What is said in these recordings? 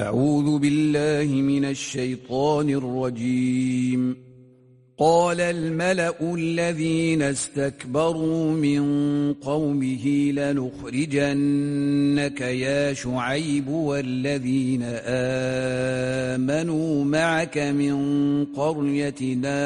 أعوذ بالله من الشيطان الرجيم. قال الملأ الذين استكبروا من قومه لنخرجنك يا شعيب والذين آمنوا معك من قريتنا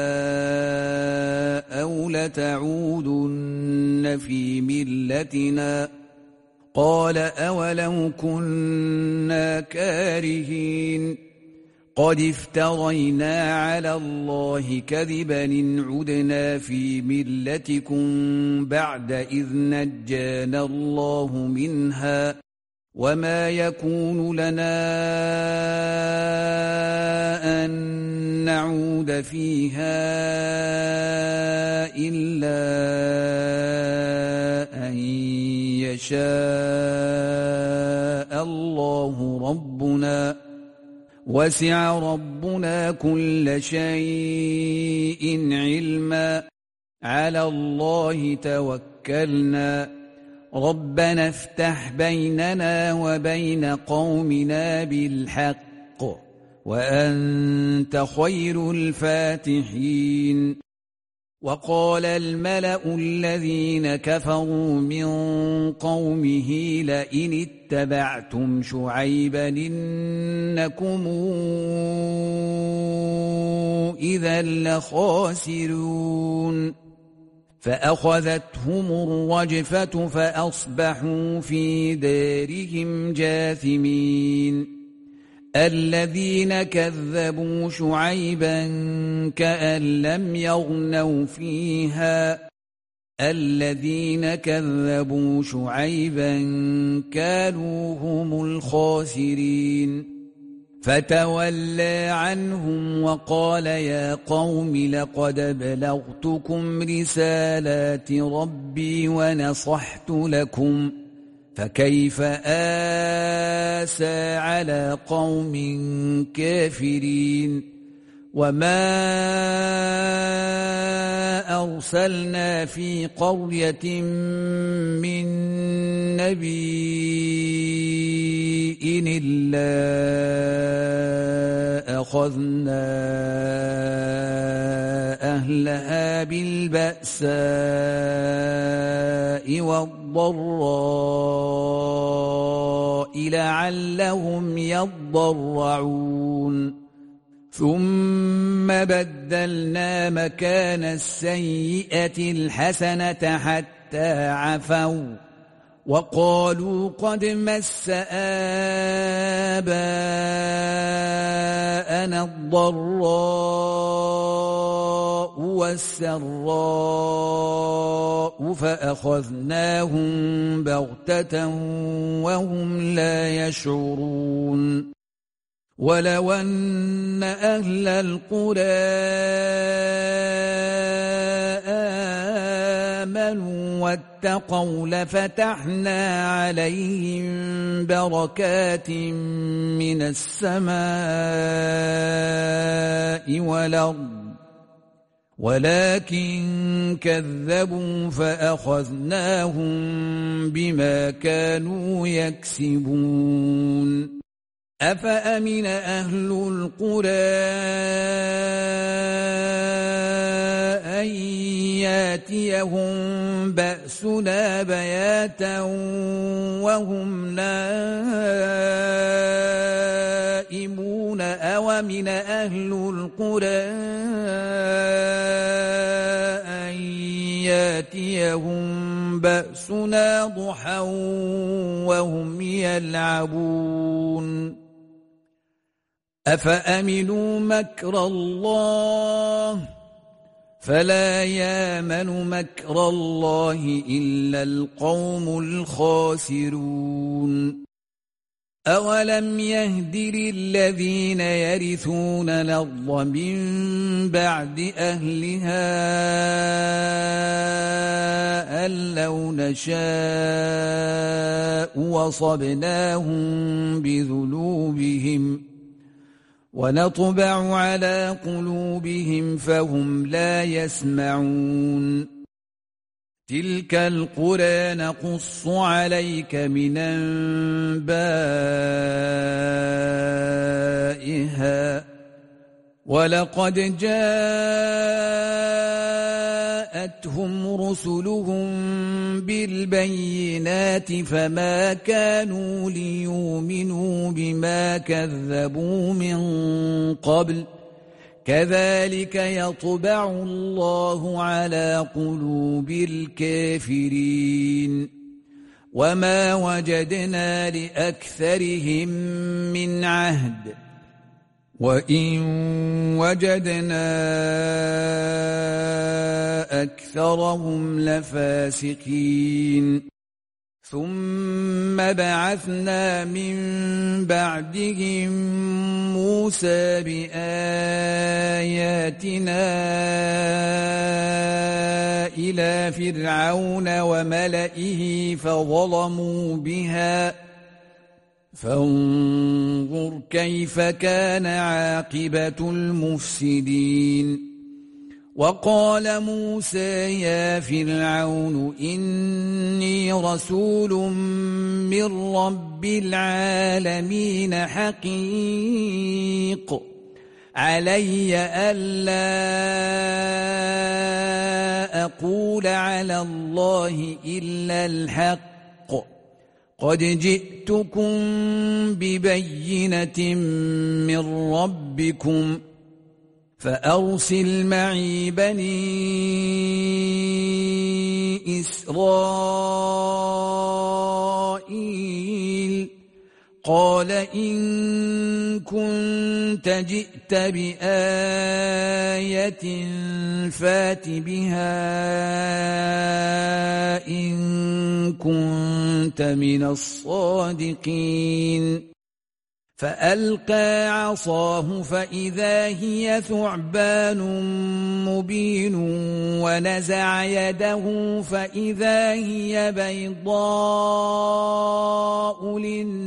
أو لتعودن في ملتنا قال أولو كنا كارهين قد افترينا على الله كذبا إن عدنا في ملتكم بعد إذ نجانا الله منها وما يكون لنا أن نعود فيها إلا أن يشاء الله ربنا وسع ربنا كل شيء علما على الله توكلنا ربنا افتح بيننا وبين قومنا بالحق وأنت خير الفاتحين. وقال الملأ الذين كفروا من قومه لئن اتبعتم شعيبا إنكم إذا لخاسرون فأخذتهم الرجفة فأصبحوا في دارهم جاثمين. الذين كذبوا شعيبا كأن لم يغنوا فيها الذين كذبوا شعيبا كانوا هم الخاسرين. فتولى عنهم وقال يا قوم لقد بلغتكم رسالات ربي ونصحت لكم فكيف آسى على قوم كافرين. وما أرسلنا في قرية من نبي إلا أخذنا أهلها بالبأساء والضراء لعلهم يضرعون ثم بدلنا مكان السيئة الحسنة حتى عفوا وقالوا قد مس آباءنا الضراء والسراء فأخذناهم بغتة وهم لا يشعرون. ولو أن أهل القرى آمنوا واتقوا لفتحنا عليهم بركات من السماء والأرض ولكن كذبوا فأخذناهم بما كانوا يكسبون. أفأمن أهل القرى أن ياتيهم بأسنا بياتا وهم نائمون أومن أهل القرى أن ياتيهم بأسنا ضحى وهم يلعبون. أفأمنوا مكر الله فلا يامن مكر الله إلا القوم الخاسرون. أولم يهد للذين يرثون الأرض من بعد أهلها أن لو نشاء وصبناهم بذنوبهم ونطبع على قلوبهم فهم لا يسمعون. تلك القرى نقص عليك من أنبائها ولقد جاءتهم رسلهم بالبينات فما كانوا ليؤمنوا بما كذبوا من قبل كذلك يطبع الله على قلوب الكافرين وما وجدنا لأكثرهم من عهد وإن وجدنا أكثرهم لفاسقين ثم بعثنا من بعدهم موسى بآياتنا إلى فرعون وملئه فظلموا بها فانظر كيف كان عاقبة المفسدين وقال موسى يا فرعون إني رسول من رب العالمين حقيق علي ألا أقول على الله إلا الحق قد جئتكم ببينة من ربكم فأرسل معي بني إسرائيل قال إن كنت جئت بآية فات بها إن كنت من الصادقين فألقى عصاه فإذا هي ثعبان مبين ونزع يده فإذا هي بيضاء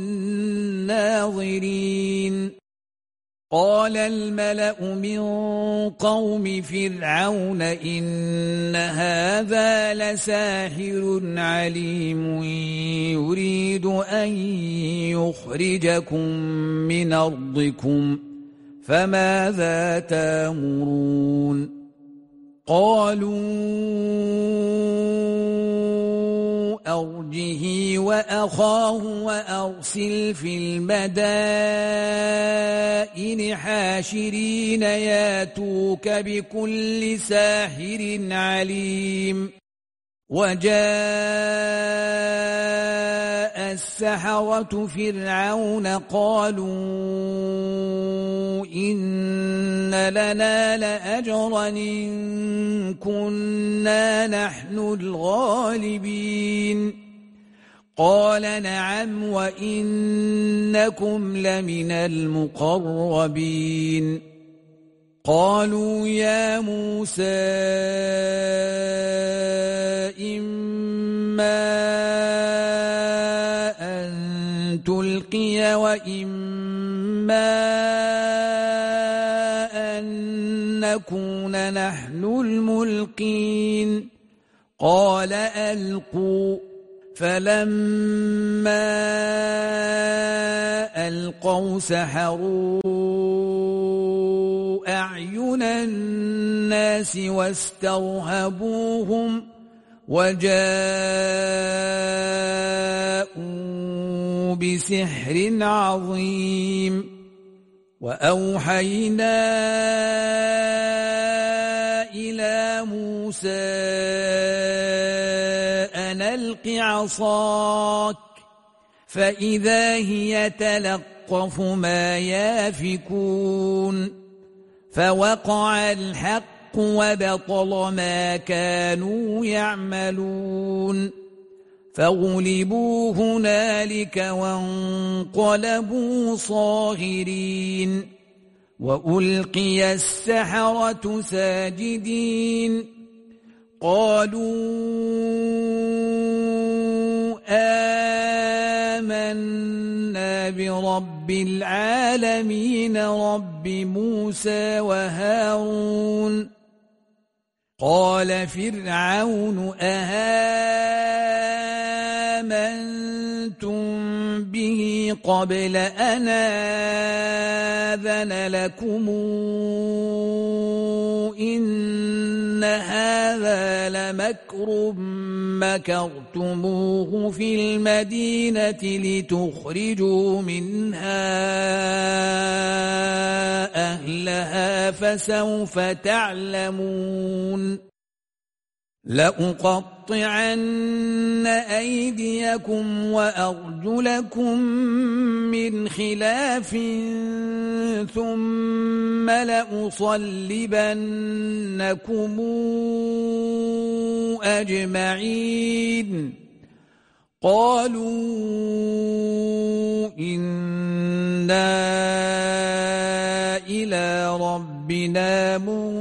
للناظرين قال الملأ من قوم فرعون إن هذا لساحر عليم يريد أن يخرجكم من أرضكم فماذا تأمرون قالوا أرجه وأخاه وأرسل في المدائن حاشرين ياتوك بكل ساحر عليم وجاء السحرة فرعون قالوا إن لنا لأجرا إن كنا نحن الغالبين قال نعم وإنكم لمن المقربين قالوا يا موسى إما أن تلقي وإما أن نكون نحن الملقين قال ألقوا فلما ألقوا سحروا أعين الناس واسترهبوهم وجاءوا بسحر عظيم وأوحينا إلى موسى أن ألق عصاك فإذا هي تلقف ما يافكون فوقع الحق وبطل ما كانوا يعملون فغلبوا هنالك وانقلبوا صاغرين وألقي السحرة ساجدين قالوا آمنا برب العالمين رب موسى وهارون قال فرعون أهامنتم به قبل أن آذن لكم إن هذا لمكر مكرتموه في المدينة لتخرجوا منها أهلها فسوف تعلمون لأقطعن أيديكم وأرجلكم من خلاف ثم لأصلبنكم أجمعين قالوا إنا إلى ربنا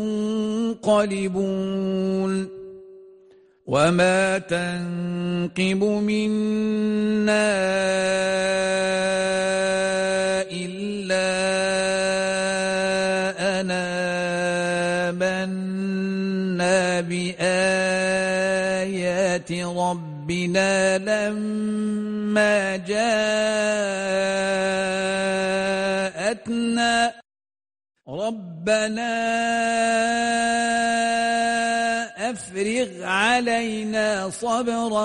منقلبون وما تنقم منا إلا أن آمنا بآيات ربنا لما جاءتنا ربنا أفرغ علينا صبرا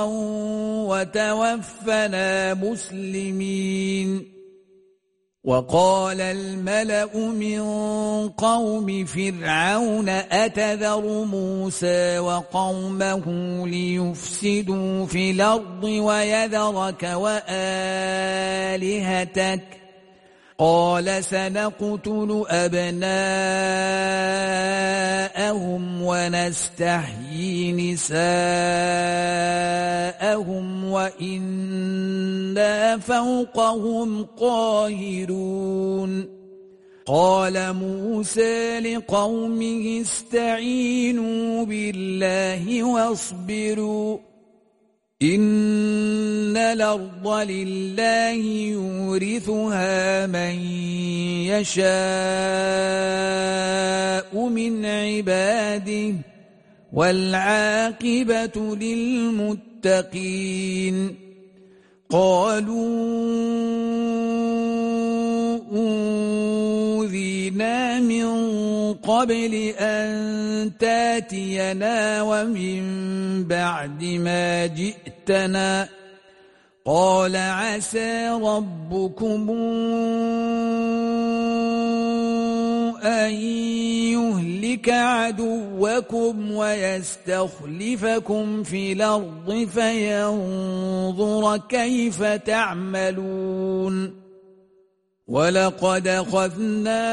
وتوفنا مسلمين وقال الملأ من قوم فرعون أتذر موسى وقومه ليفسدوا في الأرض ويذرك وآلهتك قال سنقتل أبناءهم ونستحيي نساءهم وإنا فوقهم قاهرون قال موسى لقومه استعينوا بالله واصبروا إن الأرض لله يورثها من يشاء من عباده والعاقبة للمتقين قالوا أوذينا من قبل أن تاتينا ومن بعد ما جئتنا قال عسى ربكم أن يهلك عدوكم ويستخلفكم في الأرض فينظر كيف تعملون ولقد أخذنا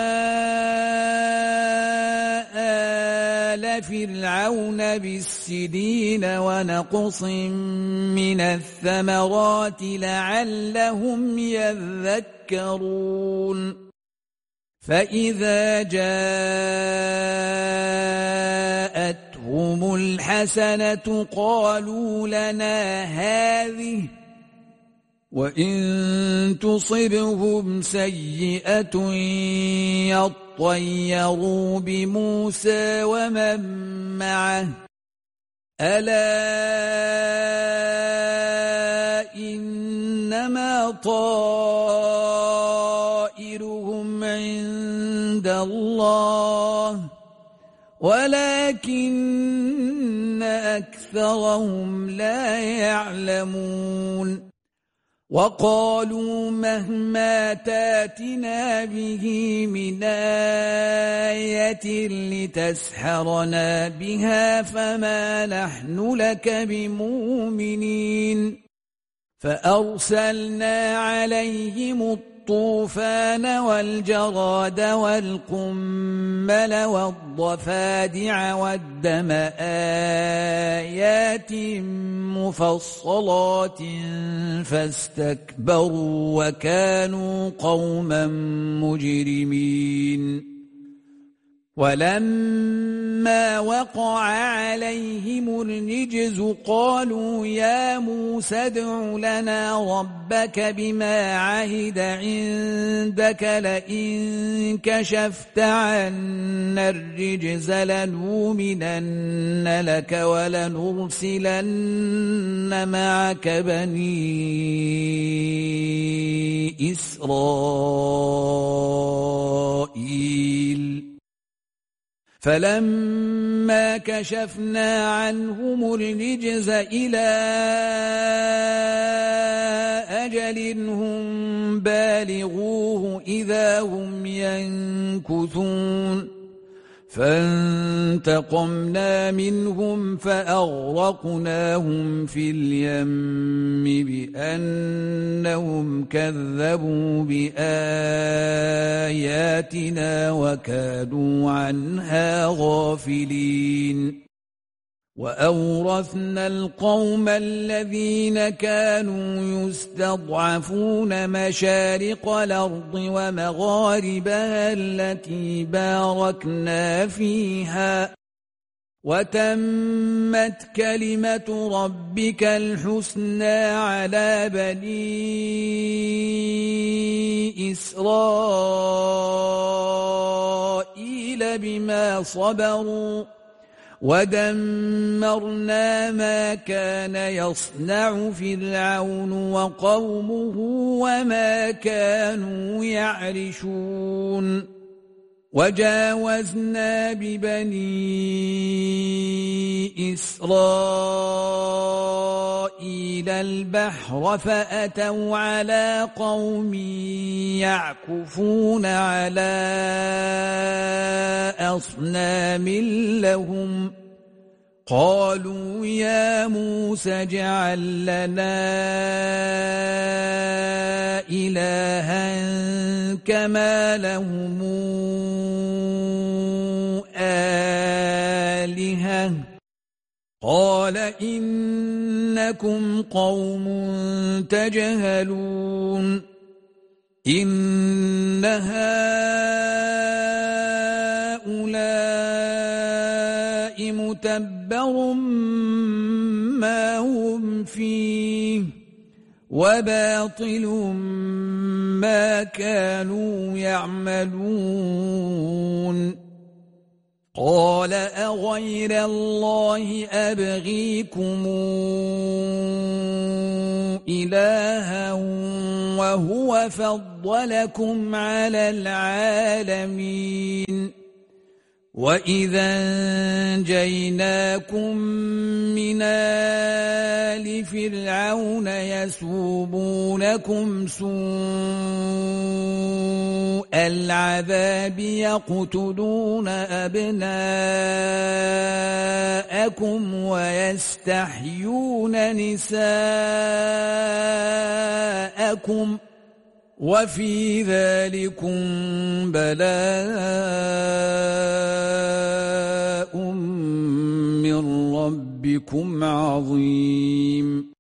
آل فرعون بالسنين ونقص من الثمرات لعلهم يذكرون فإذا جاءتهم الحسنة قالوا لنا هذه وإن تصبهم سيئة يطيروا بموسى ومن معه ألا إنما طائرهم عند الله ولكن أكثرهم لا يعلمون وقالوا مهما تاتنا به من آية لتسحرنا بها فما نحن لك بمؤمنين فأرسلنا عليهم الطوفان والجراد والقمل والضفادع والدم آيات مفصلات فاستكبروا وكانوا قوما مجرمين ولما وقع عليهم الرجز قالوا يا موسى ادع لنا ربك بما عهد عندك لئن كشفت عنا الرجز لنؤمنن لك ولنرسلن معك بني إسرائيل فلما كشفنا عنهم الرجز إلى أجل هم بالغوه إذا هم ينكثون فانتقمنا منهم فأغرقناهم في اليم بأنهم كذبوا بآياتنا وكانوا عنها غافلين وأورثنا القوم الذين كانوا يستضعفون مشارق الأرض ومغاربها التي باركنا فيها وتمت كلمة ربك الحسنى على بني إسرائيل بما صبروا ودمرنا ما كان يصنع فرعون وقومه وما كانوا يعرشون وجاوزنا ببني إسرائيل البحر فأتوا على قوم يعكفون على أصنام لهم قالوا يا موسى اجعل لنا إلها كما لهم آلهة قال إنكم قوم تجهلون إن هؤلاء متبر ما هم فيه وباطل ما كانوا يعملون قال أغير الله أبغيكم إلها وهو فضلكم على العالمين وإذا أنجيناكم من آل فرعون يسومونكم سوء العذاب يقتلون أبناءكم ويستحيون نساءكم وفي ذلكم بلاء من ربكم عظيم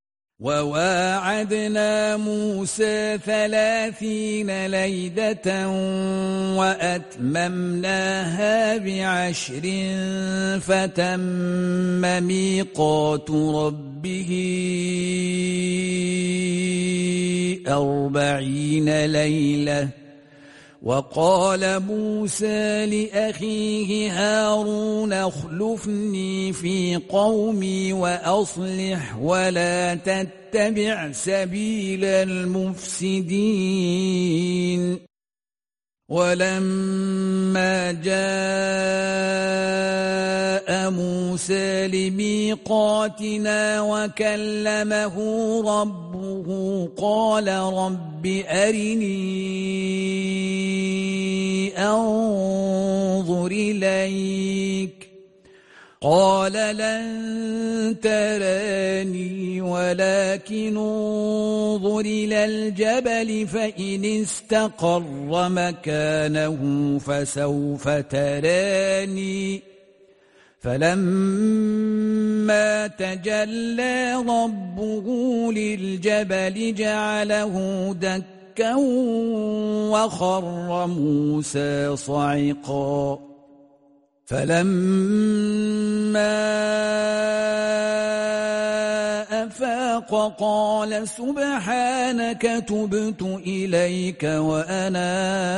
وواعدنا موسى 30 ليلة وأتممناها ب10 فتم ميقات ربه 40 ليلة وقال موسى لأخيه هارون اخلفني في قومي وأصلح ولا تتبع سبيل المفسدين ولما جاء موسى لميقاتنا وكلمه ربه قال رب أرني أنظر إليك قال لن تراني ولكن انظر إلى الجبل فإن استقر مكانه فسوف تراني فلما تجلى ربه للجبل جعله دكا وخر موسى صعقا فلما أفاق قال سبحانك تبت إليك وأنا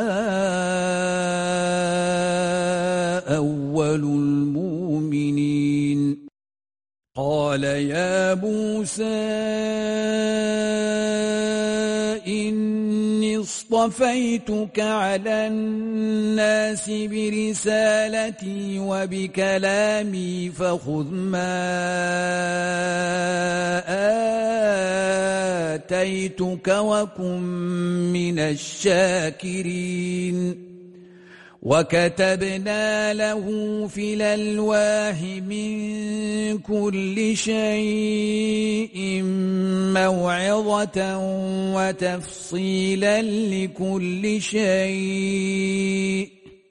أول المؤمنين قال يا موسى إني اصطفيتك على الناس برسالتي وبكلامي فخذ ما آتيتك وكن من الشاكرين وكتبنا له في الألواح من كل شيء موعظة وتفصيلا لكل شيء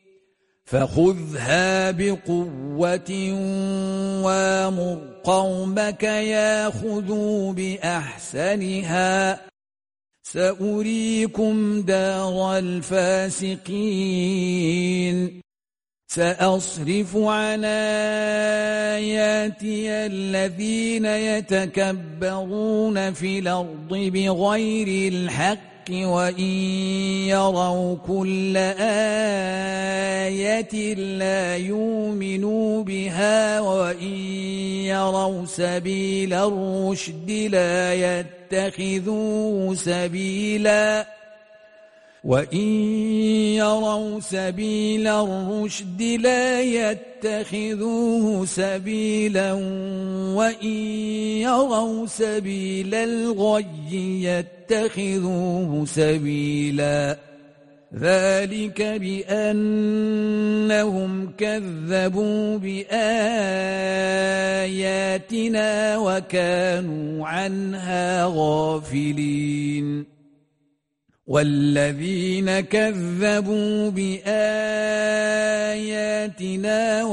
فخذها بقوة وامر قومك ياخذوا بأحسنها سأريكم دار الفاسقين سأصرف عن آياتي الذين يتكبرون في الأرض بغير الحق وإن يروا كل آية لا يؤمنوا بها وإن يروا سبيل الرشد لا يتخذوه سبيلا وإن يروا سبيل الرشد لا يتخذوه سبيلا وإن يروا سبيل الغي يتخذوه سبيلا ذلك بأنهم كذبوا بآياتنا وكانوا عنها غافلين والذين كذبوا بآياتنا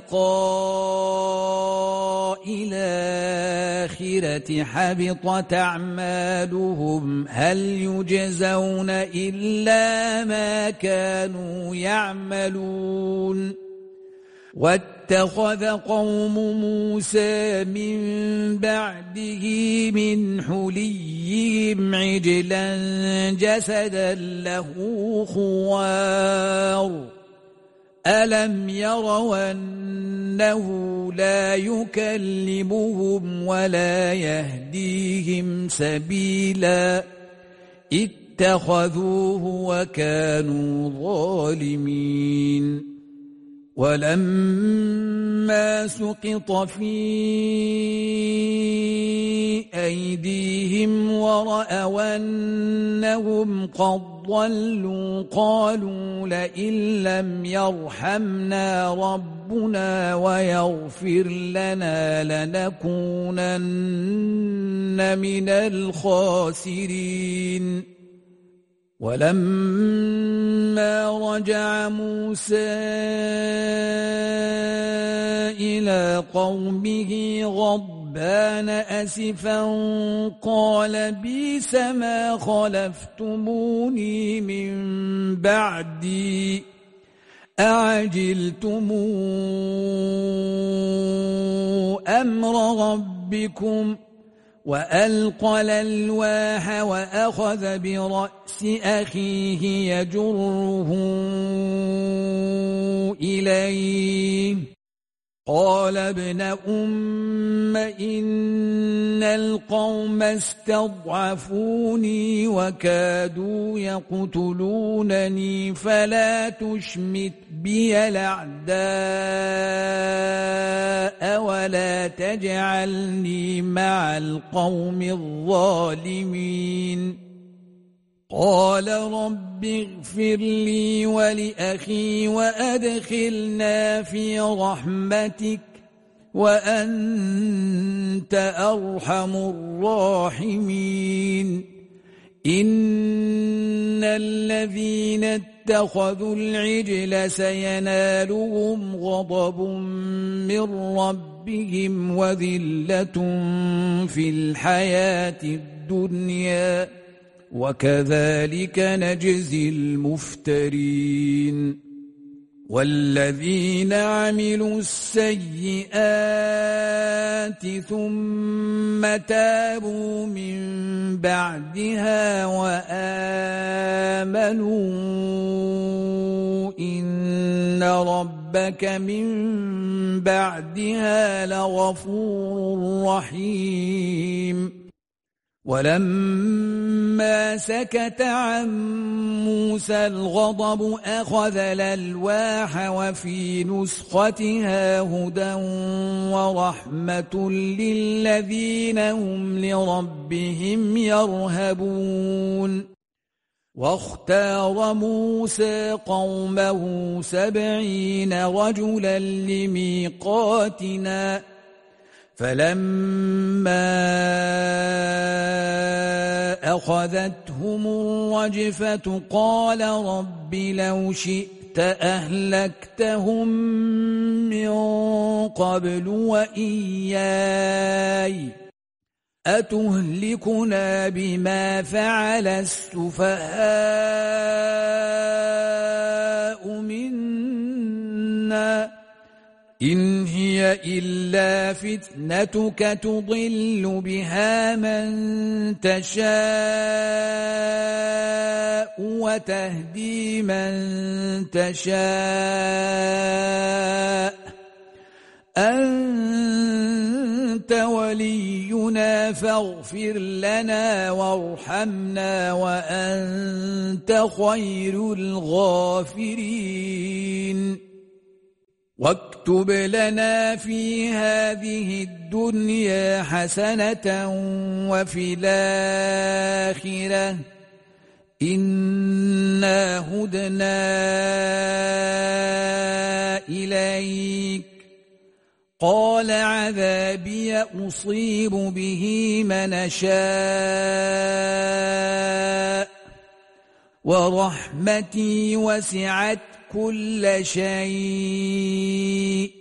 ولقاء الآخرة حبطت أعمالهم هل يجزون إلا ما كانوا يعملون واتخذ قوم موسى من بعده من حليهم عجلا جسدا له خوار ألم يروا أنه لا يكلمهم ولا يهديهم سبيلا اتخذوه وكانوا ظالمين ولما سقط في أيديهم ورأوا أنهم قد ضلوا قالوا لئن لم يرحمنا ربنا ويغفر لنا لنكونن من الخاسرين ولما رجع موسى إلى قومه غضبان أسفا قال بئس ما خلفتموني من بعدي أعجلتم أمر ربكم وألقى الألواح وأخذ برأس أخيه يجره إليه قال ابن أم إن القوم استضعفوني وكادوا يقتلونني فلا تشمت بي الأعداء ولا تجعلني مع القوم الظالمين قال رب اغفر لي ولأخي وأدخلنا في رحمتك وأنت أرحم الراحمين إن الذين اتخذوا العجل سينالهم غضب من ربهم وذلة في الحياة الدنيا وكذلك نجزي المفترين والذين عملوا السيئات ثم تابوا من بعدها وآمنوا إن ربك من بعدها لغفور رحيم ولما سكت عن موسى الغضب أخذ الألواح وفي نسختها هدى ورحمة للذين هم لربهم يرهبون واختار موسى قومه 70 رجلا لميقاتنا فلما أخذتهم الرجفة قال رب لو شئت أهلكتهم من قبل وإياي أتهلكنا بما فعل السفهاء منا إن هي إلا فتنتك تضل بها من تشاء وتهدي من تشاء أنت ولينا فاغفر لنا وارحمنا وأنت خير الغافرين واكتب لنا في هذه الدنيا حسنة وفي الآخرة إنا هدنا إليك قال عذابي أصيب به من أشاء ورحمتي وسعت كل شيء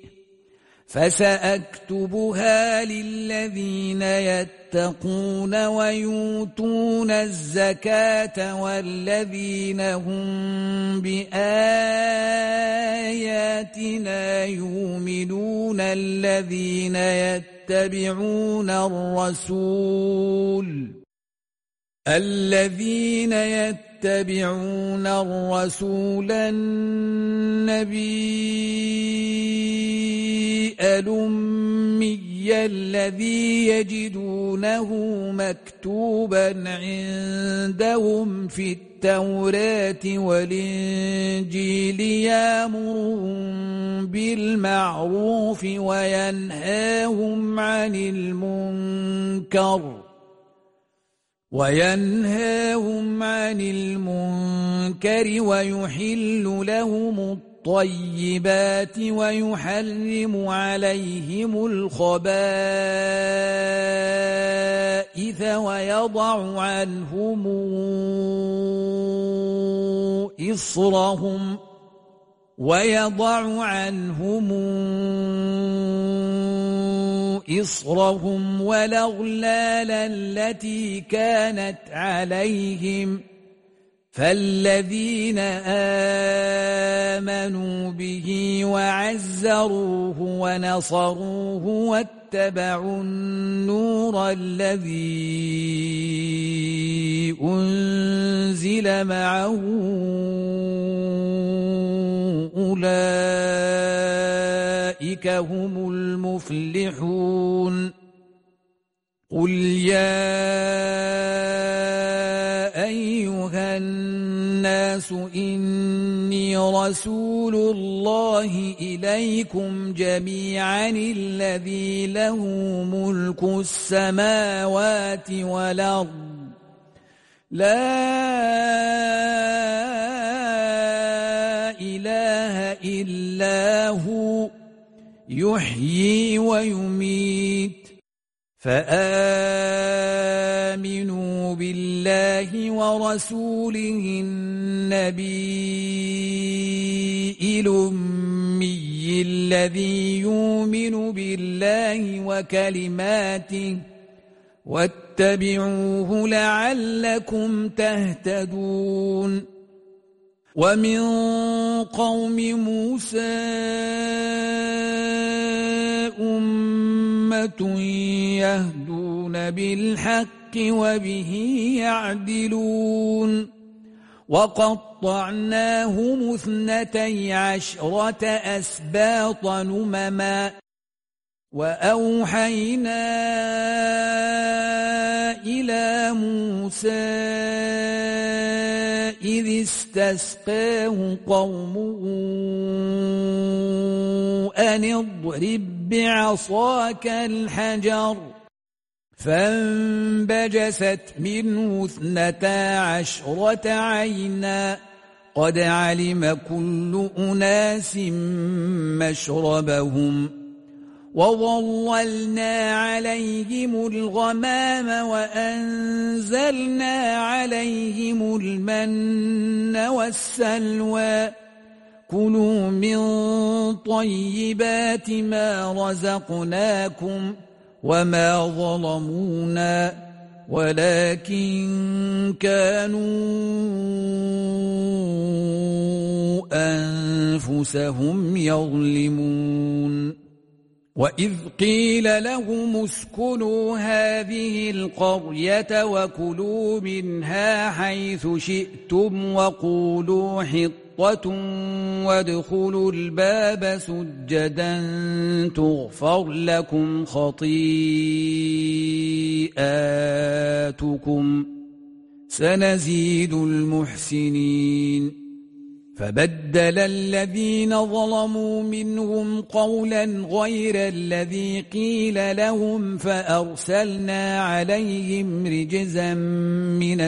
فسأكتبها للذين يتقون ويؤتون الزكاة والذين هم بآياتنا يؤمنون الذين يتبعون الرسول النبي الأمي الذي يجدونه مكتوبا عندهم في التوراة والإنجيل يأمرهم بالمعروف وينهاهم عن المنكر ويحل لهم الطيبات ويحرم عليهم الخبائث ويضع عنهم إصرهم والأغلال التي كانت عليهم فالذين آمنوا به وعزروه ونصروه واتبعوا النور الذي أنزل معه أولئك هم المفلحون قل يا أيها الناس إني رسول الله إليكم جميعا الذي له ملك السماوات والأرض لا إله إلا هو يحيي ويميت فآمنوا بالله ورسوله النبي الأمي الذي يؤمن بالله وكلماته واتبعوه لعلكم تهتدون ومن قوم موسى أمة يهدون بالحق وبه يعدلون وقطعناهم 12 أسباط أمما وأوحينا إلى موسى إذ استسقاه قومه أن اضرب بعصاك الحجر فانبجست منه 12 عينا قد علم كل أناس مشربهم وظللنا عليهم الغمام وأنزلنا عليهم المن والسلوى كلوا من طيبات ما رزقناكم وما ظلمونا ولكن كانوا أنفسهم يظلمون وإذ قيل لهم اسكنوا هذه القرية وكلوا منها حيث شئتم وقولوا حطة وادخلوا الباب سجدا تغفر لكم خطيئاتكم سنزيد المحسنين فبدل الذين ظلموا منهم قولا غير الذي قيل لهم فأرسلنا عليهم رجزا من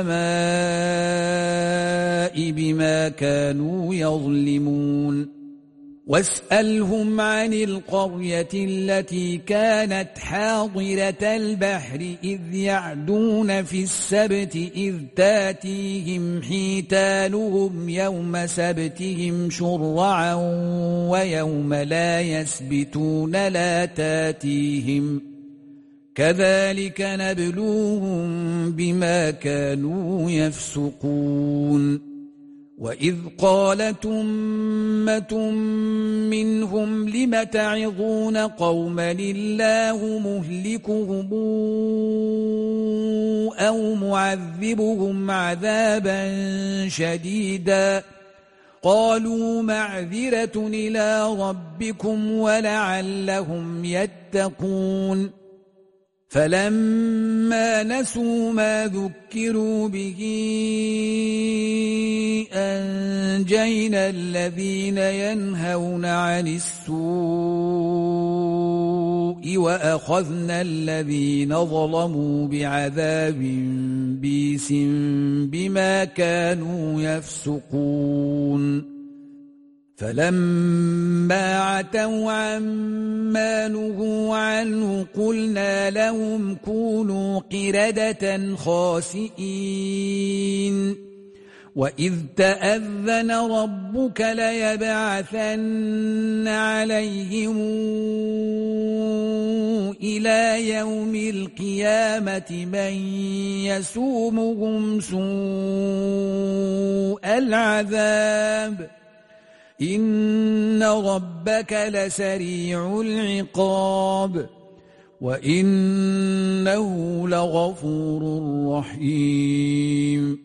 السماء بما كانوا يظلمون واسألهم عن القرية التي كانت حاضرة البحر إذ يعدون في السبت إذ تاتيهم حيتانهم يوم سبتهم شرعا ويوم لا يسبتون لا تاتيهم كذلك نبلوهم بما كانوا يفسقون وإذ قالت أمة منهم لم تعظون قوما الله مهلكهم أو معذبهم عذابا شديدا قالوا معذرة إلى ربكم ولعلهم يتقون فلما نسوا ما ذكروا به أنجينا الذين ينهون عن السوء وأخذنا الذين ظلموا بعذاب بئيس بما كانوا يفسقون فلما عتوا عما نهوا عنه قلنا لهم كونوا قردة خاسئين وإذ تأذن ربك ليبعثن عليهم إلى يوم القيامة من يسومهم سوء العذاب إن ربك لسريع العقاب وإنه لغفور رحيم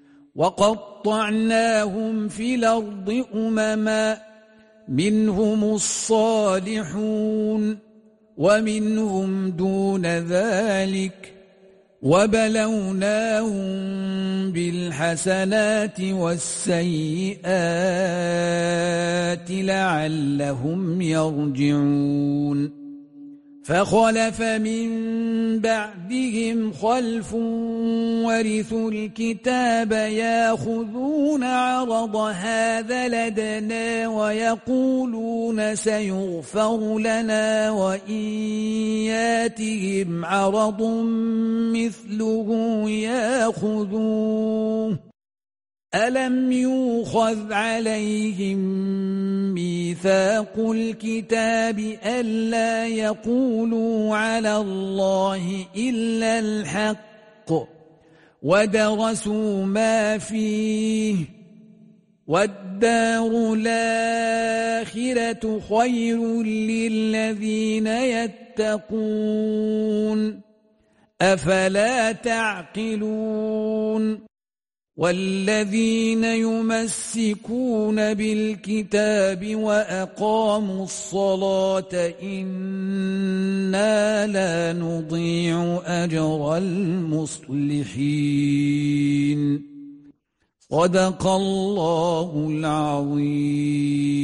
وقطعناهم في الأرض أمما منهم الصالحون ومنهم دون ذلك وبلوناهم بالحسنات والسيئات لعلهم يرجعون فخلف من بعدهم خلف ورثوا الكتاب ياخذون عرض هذا لدنا ويقولون سيغفر لنا وإن ياتهم عرض مثله ياخذوه ألم يؤخذ عليهم ميثاق الكتاب ألا يقولوا على الله إلا الحق ودرسوا ما فيه والدار الآخرة خير للذين يتقون أفلا تعقلون والذين يمسكون بالكتاب وأقاموا الصلاة إنا لا نضيع أجر المصلحين صدق الله العظيم.